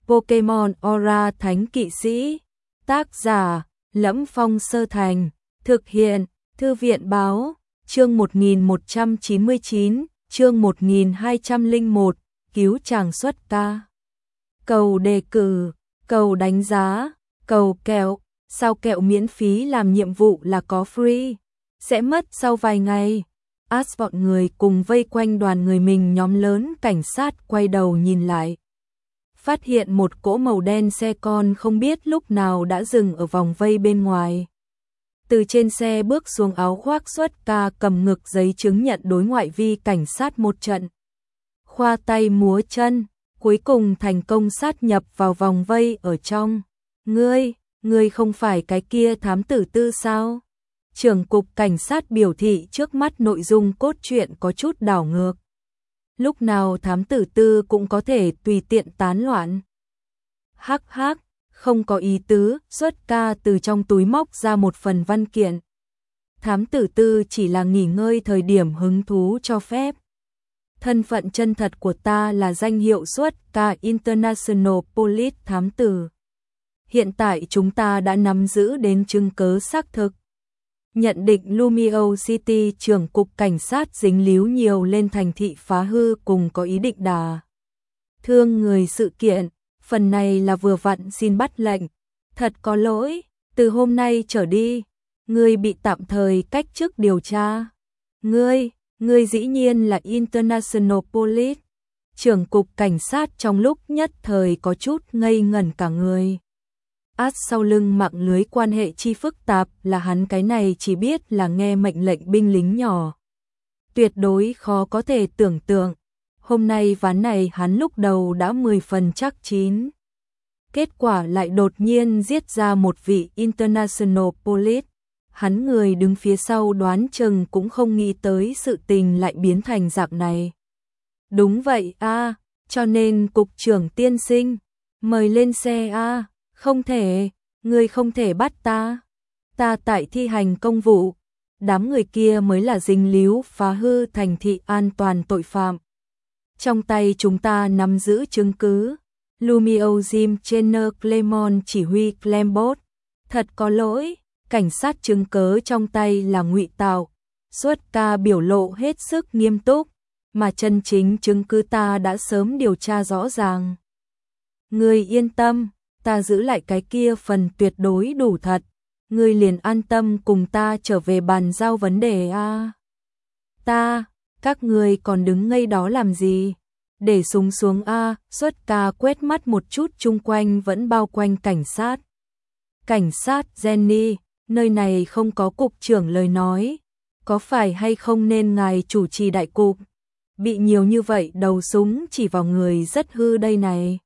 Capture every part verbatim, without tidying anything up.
Pokemon Aura Thánh Kỵ Sĩ. Tác giả: Lẫm Phong Sơ Thành. Thực hiện: Thư viện báo. Chương một nghìn một trăm chín mươi chín, chương một nghìn hai trăm lẻ một, cứu chàng xuất ca. Cầu đề cử, cầu đánh giá, cầu kẹo. Sao kẹo miễn phí làm nhiệm vụ là có free, sẽ mất sau vài ngày. Ash bọn người cùng vây quanh đoàn người mình nhóm lớn cảnh sát quay đầu nhìn lại. Phát hiện một cỗ màu đen xe con không biết lúc nào đã dừng ở vòng vây bên ngoài. Từ trên xe bước xuống áo khoác xuất ca cầm ngực giấy chứng nhận đối ngoại vi cảnh sát một trận. Khoa tay múa chân, cuối cùng thành công sát nhập vào vòng vây ở trong. Ngươi, ngươi không phải cái kia thám tử Tư sao? Trưởng cục cảnh sát biểu thị trước mắt nội dung cốt truyện có chút đảo ngược. Lúc nào thám tử Tư cũng có thể tùy tiện tán loạn. Hắc hắc, không có ý tứ, xuất ca từ trong túi móc ra một phần văn kiện. Thám tử Tư chỉ là nghỉ ngơi thời điểm hứng thú cho phép. Thân phận chân thật của ta là danh hiệu xuất ca International Police thám tử. Hiện tại chúng ta đã nắm giữ đến chứng cứ xác thực. Nhận định Lumio City trưởng cục cảnh sát dính líu nhiều lên thành thị phá hư cùng có ý định đả thương người sự kiện, phần này là vừa vặn xin bắt lệnh. Thật có lỗi, từ hôm nay trở đi, ngươi bị tạm thời cách chức điều tra. Ngươi, ngươi dĩ nhiên là International Police. Trưởng cục cảnh sát trong lúc nhất thời có chút ngây ngẩn cả người. Ash sau lưng mạng lưới quan hệ chi phức tạp là hắn cái này chỉ biết là nghe mệnh lệnh binh lính nhỏ. Tuyệt đối khó có thể tưởng tượng. Hôm nay ván này hắn lúc đầu đã mười phần chắc chín. Kết quả lại đột nhiên giết ra một vị International Police. Hắn người đứng phía sau đoán chừng cũng không nghĩ tới sự tình lại biến thành dạng này. Đúng vậy a, à, cho nên cục trưởng tiên sinh, mời lên xe a. À. Không thể, ngươi không thể bắt ta. Ta tại thi hành công vụ. Đám người kia mới là dính líu phá hư thành thị an toàn tội phạm. Trong tay chúng ta nắm giữ chứng cứ. Lumio Jim Trainer Clemon chỉ huy Clembot. Thật có lỗi, cảnh sát chứng cứ trong tay là ngụy tạo. Xuất ca biểu lộ hết sức nghiêm túc, mà chân chính chứng cứ ta đã sớm điều tra rõ ràng. Ngươi yên tâm. Ta giữ lại cái kia phần tuyệt đối đủ thật, ngươi liền an tâm cùng ta trở về bàn giao vấn đề a. À. Ta, các ngươi còn đứng ngây đó làm gì? Để súng xuống a, à, xuất ca quét mắt một chút chung quanh vẫn bao quanh cảnh sát. Cảnh sát Jenny, nơi này không có cục trưởng lời nói, có phải hay không nên ngài chủ trì đại cục? Bị nhiều như vậy đầu súng chỉ vào người rất hư đây này.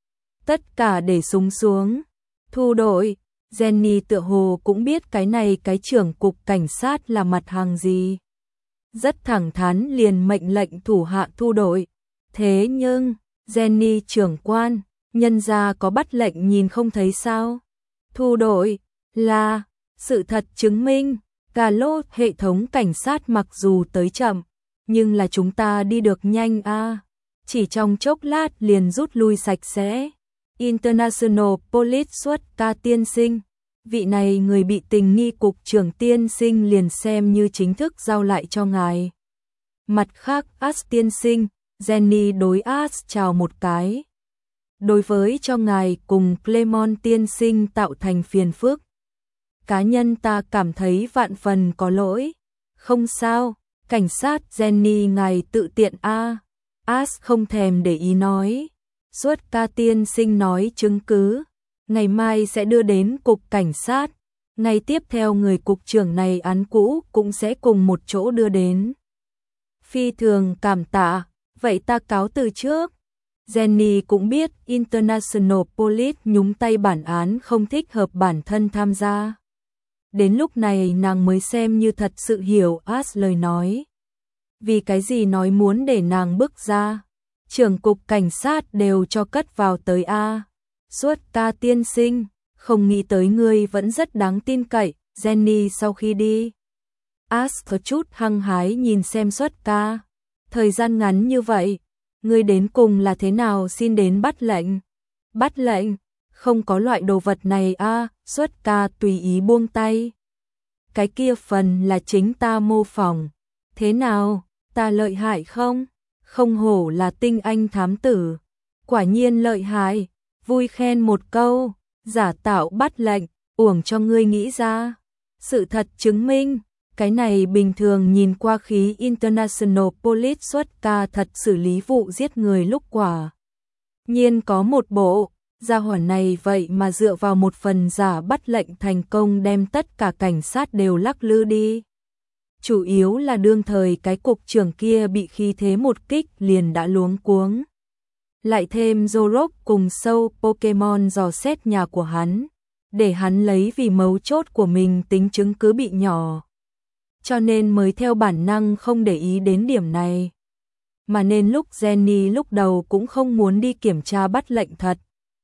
Tất cả để súng xuống. Thu đội. Jenny tựa hồ cũng biết cái này cái trưởng cục cảnh sát là mặt hàng gì. Rất thẳng thắn liền mệnh lệnh thủ hạ thu đội. Thế nhưng, Jenny trưởng quan, nhân gia có bắt lệnh nhìn không thấy sao. Thu đội, là, sự thật chứng minh, cà lô hệ thống cảnh sát mặc dù tới chậm, nhưng là chúng ta đi được nhanh a. À. Chỉ trong chốc lát liền rút lui sạch sẽ. International Police xuất ca tiên sinh. Vị này người bị tình nghi cục trưởng tiên sinh liền xem như chính thức giao lại cho ngài. Mặt khác, Ash tiên sinh, Jenny đối Ash chào một cái. Đối với cho ngài cùng Clemon tiên sinh tạo thành phiền phức. Cá nhân ta cảm thấy vạn phần có lỗi. Không sao, cảnh sát Jenny ngài tự tiện a. À. Ash không thèm để ý nói. Xuất ca tiên sinh nói chứng cứ, ngày mai sẽ đưa đến cục cảnh sát, ngày tiếp theo người cục trưởng này án cũ cũng sẽ cùng một chỗ đưa đến. Phi thường cảm tạ, vậy ta cáo từ trước. Jenny cũng biết International Police nhúng tay bản án không thích hợp bản thân tham gia. Đến lúc này nàng mới xem như thật sự hiểu Ash lời nói. Vì cái gì nói muốn để nàng bước ra. Trưởng cục cảnh sát đều cho cất vào tới a. Xuất ca tiên sinh, không nghĩ tới ngươi vẫn rất đáng tin cậy. Jenny sau khi đi, Ash có chút hăng hái nhìn xem xuất ca. Thời gian ngắn như vậy, ngươi đến cùng là thế nào xin đến bắt lệnh? Bắt lệnh, không có loại đồ vật này a. Xuất ca tùy ý buông tay. Cái kia phần là chính ta mô phỏng. Thế nào, ta lợi hại không? Không hổ là tinh anh thám tử. Quả nhiên lợi hại, vui khen một câu, giả tạo bắt lệnh, uổng cho ngươi nghĩ ra. Sự thật chứng minh, cái này bình thường nhìn qua khí International Police xuất ca thật xử lý vụ giết người lúc quả. Nhiên có một bộ, gia hỏa này vậy mà dựa vào một phần giả bắt lệnh thành công đem tất cả cảnh sát đều lắc lư đi. Chủ yếu là đương thời cái cục trưởng kia bị khí thế một kích liền đã luống cuống. Lại thêm Zorok cùng sâu Pokemon dò xét nhà của hắn, để hắn lấy vì mấu chốt của mình tính chứng cứ bị nhỏ. Cho nên mới theo bản năng không để ý đến điểm này. Mà nên lúc Jenny lúc đầu cũng không muốn đi kiểm tra bắt lệnh thật.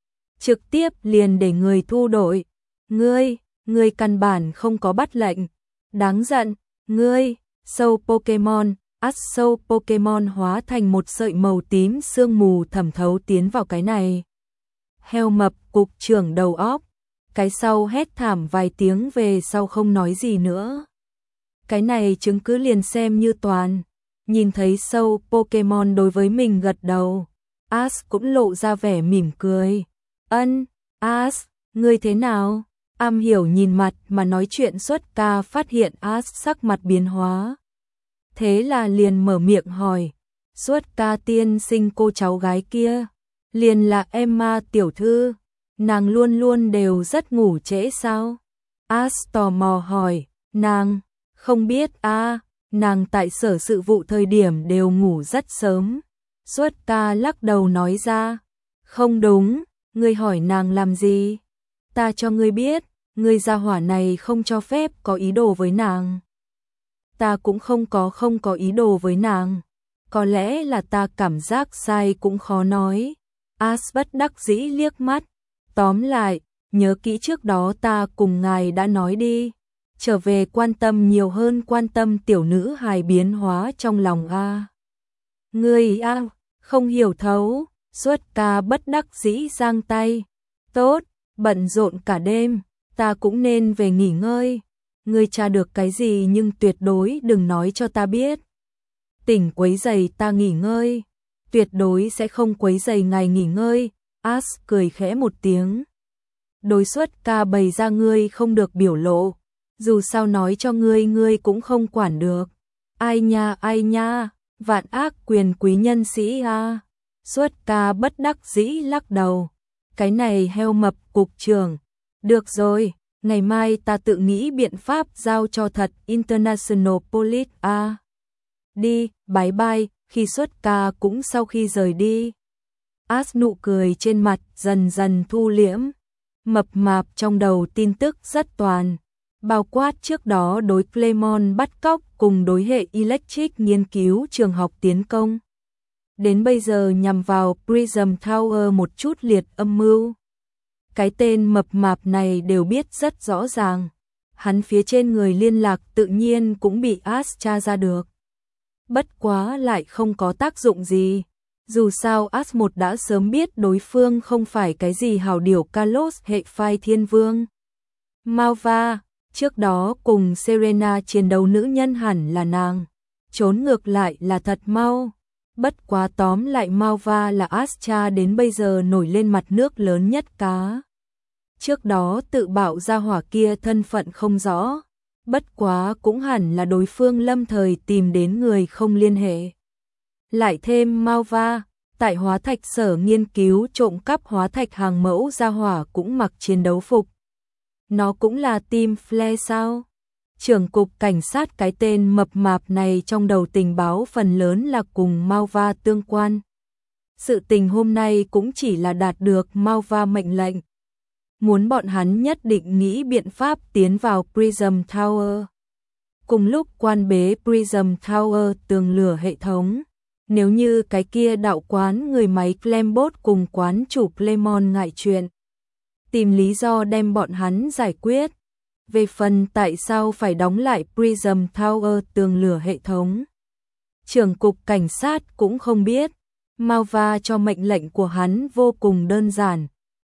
Trực tiếp liền để người thu đội. Ngươi, ngươi căn bản không có bắt lệnh. Đáng giận, ngươi, sâu Pokemon, ắt sâu Pokemon hóa thành một sợi màu tím sương mù thẩm thấu tiến vào cái này. Heo mập cục trưởng đầu óc. Cái sau hét thảm vài tiếng về sau không nói gì nữa. Cái này chứng cứ liền xem như toàn. Nhìn thấy sâu Pokemon đối với mình gật đầu. Ash cũng lộ ra vẻ mỉm cười. Ân, Ash, ngươi thế nào? Am hiểu nhìn mặt mà nói chuyện xuất ca phát hiện Ash sắc mặt biến hóa. Thế là liền mở miệng hỏi. Xuất ca tiên sinh cô cháu gái kia. Liền là Emma tiểu thư. Nàng luôn luôn đều rất ngủ trễ sao? Ash tò mò hỏi. Nàng, không biết a à, nàng tại sở sự vụ thời điểm đều ngủ rất sớm. Xuất ca lắc đầu nói ra. Không đúng, ngươi hỏi nàng làm gì? Ta cho ngươi biết, ngươi gia hỏa này không cho phép có ý đồ với nàng. Ta cũng không có không có ý đồ với nàng. Có lẽ là ta cảm giác sai cũng khó nói. Ash bất đắc dĩ liếc mắt. Tóm lại, nhớ kỹ trước đó ta cùng ngài đã nói đi. Trở về quan tâm nhiều hơn quan tâm tiểu nữ hài biến hóa trong lòng a. Ngươi a, không hiểu thấu. Xuất ca bất đắc dĩ giang tay. Tốt, bận rộn cả đêm, ta cũng nên về nghỉ ngơi. Ngươi tra được cái gì nhưng tuyệt đối đừng nói cho ta biết. Tỉnh quấy giày ta nghỉ ngơi. Tuyệt đối sẽ không quấy giày ngài nghỉ ngơi. Ash cười khẽ một tiếng. Đối xuất ca bày ra ngươi không được biểu lộ. Dù sao nói cho ngươi ngươi cũng không quản được. Ai nha ai nha, vạn ác quyền quý nhân sĩ a. Xuất ca bất đắc dĩ lắc đầu. Cái này heo mập cục trưởng. Được rồi, ngày mai ta tự nghĩ biện pháp giao cho thật International Police a. Đi, bye bye, khi xuất ca cũng sau khi rời đi. Ash nụ cười trên mặt dần dần thu liễm. Mập mạp trong đầu tin tức rất toàn. Bao quát trước đó đối Claymon bắt cóc cùng đối hệ Electric nghiên cứu trường học tiến công. Đến bây giờ nhằm vào Prism Tower một chút liệt âm mưu. Cái tên mập mạp này đều biết rất rõ ràng. Hắn phía trên người liên lạc tự nhiên cũng bị Ash tra ra được. Bất quá lại không có tác dụng gì. Dù sao Ash một đã sớm biết đối phương không phải cái gì hào điểu Kalos hệ phai thiên vương. Malva, trước đó cùng Serena chiến đấu nữ nhân hẳn là nàng. Trốn ngược lại là thật mau. Bất quá tóm lại Malva là Astra đến bây giờ nổi lên mặt nước lớn nhất cá. Trước đó tự bạo ra hỏa kia thân phận không rõ. Bất quá cũng hẳn là đối phương lâm thời tìm đến người không liên hệ. Lại thêm Malva, tại hóa thạch sở nghiên cứu trộm cắp hóa thạch hàng mẫu ra hỏa cũng mặc chiến đấu phục. Nó cũng là team Flare sao? Trưởng cục cảnh sát cái tên mập mạp này trong đầu tình báo phần lớn là cùng Malva tương quan. Sự tình hôm nay cũng chỉ là đạt được Malva mệnh lệnh. Muốn bọn hắn nhất định nghĩ biện pháp tiến vào Prism Tower. Cùng lúc quan bế Prism Tower tường lửa hệ thống. Nếu như cái kia đạo quán người máy Clambot cùng quán chủ Claymon ngại chuyện. Tìm lý do đem bọn hắn giải quyết. Về phần tại sao phải đóng lại Prism Tower tường lửa hệ thống. Trưởng cục cảnh sát cũng không biết. Malva cho mệnh lệnh của hắn vô cùng đơn giản.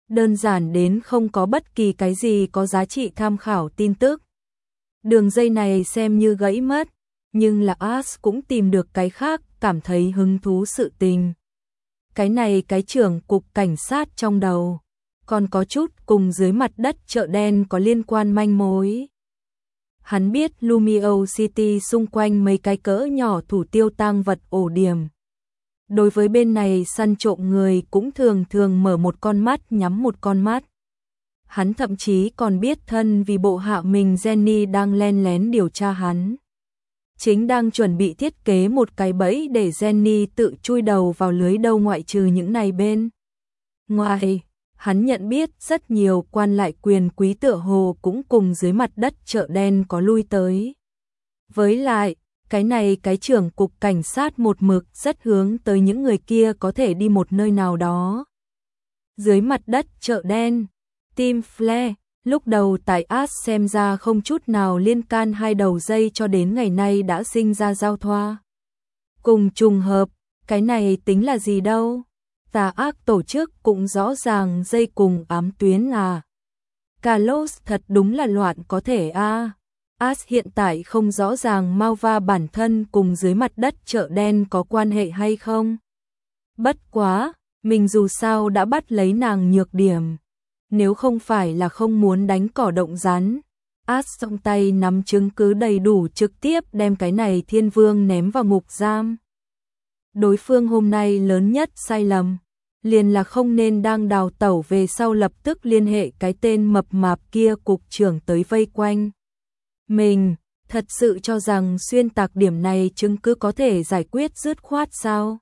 đơn giản đến không có bất kỳ cái gì có giá trị tham khảo tin tức. Đường dây này xem như gãy mất, nhưng là Ash cũng tìm được cái khác, cảm thấy hứng thú sự tình. Cái này cái trưởng cục cảnh sát trong đầu, còn có chút cùng dưới mặt đất chợ đen có liên quan manh mối. Hắn biết Lumio City xung quanh mấy cái cỡ nhỏ thủ tiêu tang vật ổ điểm. Đối với bên này săn trộm người cũng thường thường mở một con mắt nhắm một con mắt. Hắn thậm chí còn biết thân vì bộ hạ mình Jenny đang len lén điều tra hắn. Chính đang chuẩn bị thiết kế một cái bẫy để Jenny tự chui đầu vào lưới đâu, ngoại trừ những này bên ngoài. Hắn nhận biết rất nhiều quan lại quyền quý tựa hồ cũng cùng dưới mặt đất chợ đen có lui tới. Với lại, cái này cái trưởng cục cảnh sát một mực rất hướng tới những người kia có thể đi một nơi nào đó. Dưới mặt đất chợ đen, Tim Flair, lúc đầu tại Ash xem ra không chút nào liên can hai đầu dây cho đến ngày nay đã sinh ra giao thoa. Cùng trùng hợp, cái này tính là gì đâu? Tà ác tổ chức cũng rõ ràng dây cùng ám tuyến à. Carlos thật đúng là loạn có thể a. À. Ash hiện tại không rõ ràng Malva bản thân cùng dưới mặt đất chợ đen có quan hệ hay không. Bất quá, mình dù sao đã bắt lấy nàng nhược điểm. Nếu không phải là không muốn đánh cỏ động rắn, Ash trong tay nắm chứng cứ đầy đủ trực tiếp đem cái này thiên vương ném vào ngục giam. Đối phương hôm nay lớn nhất sai lầm, liền là không nên đang đào tẩu về sau lập tức liên hệ cái tên mập mạp kia cục trưởng tới vây quanh. Mình, thật sự cho rằng xuyên tạc điểm này chứng cứ có thể giải quyết dứt khoát sao?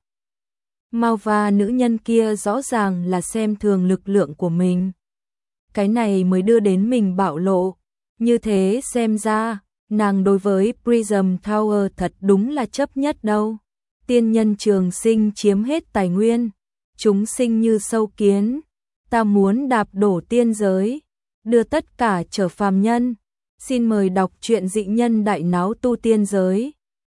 Malva nữ nhân kia rõ ràng là xem thường lực lượng của mình. Cái này mới đưa đến mình bạo lộ. Như thế xem ra, nàng đối với Prism Tower thật đúng là chấp nhất đâu. Tiên nhân trường sinh chiếm hết tài nguyên, chúng sinh như sâu kiến, ta muốn đạp đổ tiên giới, đưa tất cả trở phàm nhân. Xin mời đọc truyện Dị Nhân Đại Náo Tu Tiên Giới.